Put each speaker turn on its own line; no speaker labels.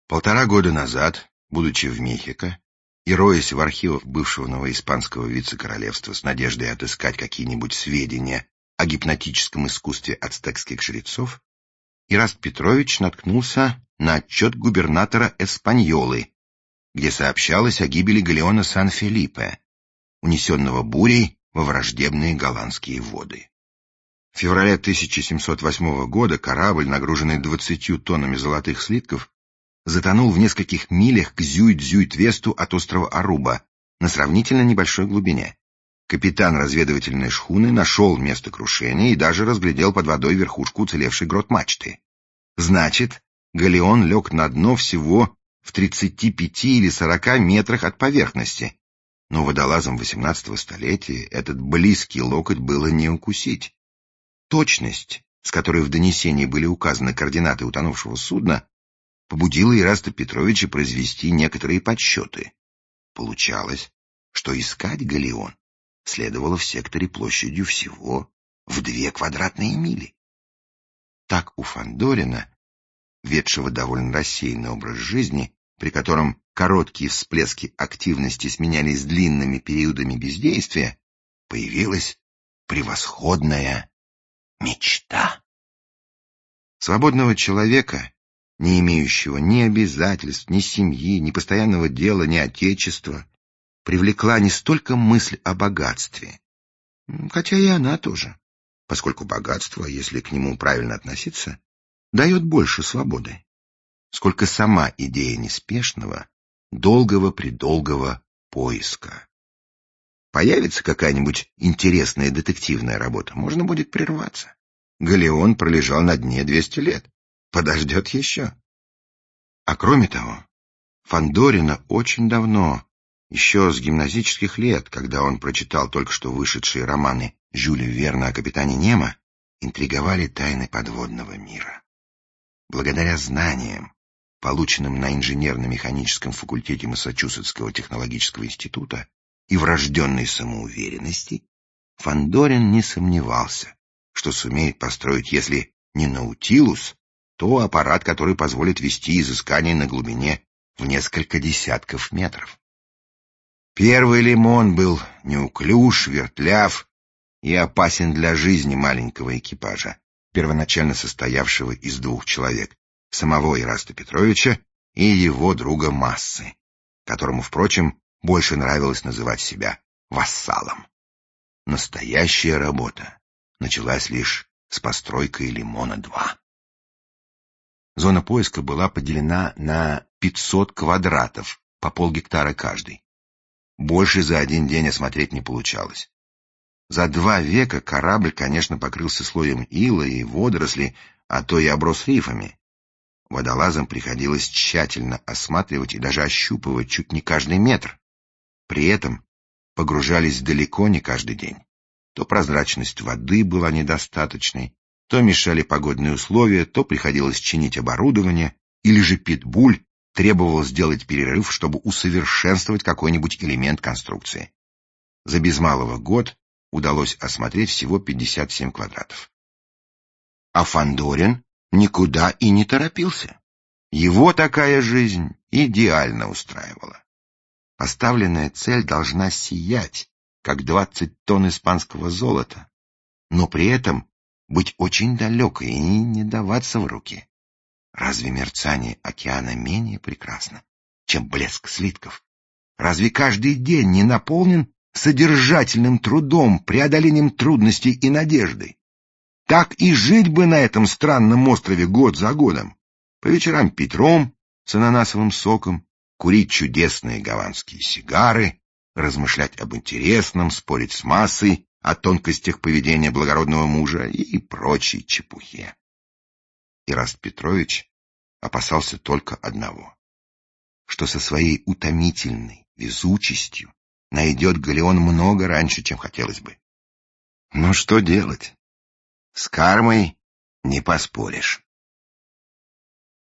1,5 года назад, будучи в Мехико и роясь в архивах бывшего новоиспанского вице-королевства с надеждой отыскать какие-нибудь сведения о гипнотическом искусстве ацтекских жрецов, Ираст Петрович наткнулся на отчет губернатора Эспаньолы, где сообщалось о гибели галеона Сан-Фелипе, унесенного бурей во враждебные голландские воды. В феврале 1708 года корабль, нагруженный 20 тоннами золотых слитков, затонул в нескольких милях к Зюйт-Зюйт-Весту от острова Аруба на сравнительно небольшой глубине. Капитан разведывательной шхуны нашел место крушения и даже разглядел под водой верхушку уцелевшей грот-мачты. Значит, галеон лег на дно всего в 35 или 40 метрах от поверхности, но водолазам XVIII столетия этот близкий локоть было не укусить. Точность, с которой в донесении были указаны координаты утонувшего судна, побудила Ираста Петровича произвести некоторые подсчеты. Получалось, что искать галеон следовало в секторе площадью всего в 2 квадратные мили. Так у Фандорина, ведшего довольно рассеянный образ жизни, при котором короткие всплески активности сменялись длинными периодами бездействия, появилась превосходная мечта. Свободного человека, не имеющего ни обязательств, ни семьи, ни постоянного дела, ни отечества, привлекла не столько мысль о богатстве, хотя и она тоже, поскольку богатство, если к нему правильно относиться, дает больше свободы, сколько сама идея неспешного, долгого-предолгого поиска. Появится какая-нибудь интересная детективная работа, можно будет прерваться. Галеон пролежал на дне 200 лет. Подождет еще. А кроме того, Фандорина очень давно, еще с гимназических лет, когда он прочитал только что вышедшие романы Жюля Верна о капитане Немо, интриговали тайны подводного мира. Благодаря знаниям, полученным на инженерно-механическом факультете Массачусетского технологического института, и врожденной самоуверенности, Фандорин не сомневался, что сумеет построить, если не Наутилус, то аппарат, который позволит вести изыскания на глубине в несколько десятков метров. Первый лимон был неуклюж, вертляв и опасен для жизни маленького экипажа, первоначально состоявшего из 2 человек, самого Ираста Петровича и его друга Массы, которому, впрочем, больше нравилось называть себя вассалом. Настоящая работа началась лишь с постройкой Лимона-2. Зона поиска была поделена на 500 квадратов, по полгектара каждый. Больше за один день осмотреть не получалось. За 2 века корабль, конечно, покрылся слоем ила и водорослей, а то и оброс рифами. Водолазам приходилось тщательно осматривать и даже ощупывать чуть не каждый метр. При этом погружались далеко не каждый день. То прозрачность воды была недостаточной, то мешали погодные условия, то приходилось чинить оборудование, или же Питбуль требовал сделать перерыв, чтобы усовершенствовать какой-нибудь элемент конструкции. За без малого год удалось осмотреть всего 57 квадратов. А Фандорин никуда и не торопился. Его такая жизнь идеально устраивала. Поставленная цель должна сиять, как 20 тонн испанского золота, но при этом быть очень далекой и не даваться в руки. Разве мерцание океана менее прекрасно, чем блеск слитков? Разве каждый день не наполнен содержательным трудом, преодолением трудностей и надеждой? Так и жить бы на этом странном острове год за годом. По вечерам пить ром с ананасовым соком, курить чудесные гаванские сигары, размышлять об интересном, спорить с Массой о тонкостях поведения благородного мужа и прочей чепухе. Ираст Петрович опасался только одного, что со своей утомительной везучестью найдет галеон много раньше, чем хотелось бы. Но что делать? С кармой не поспоришь.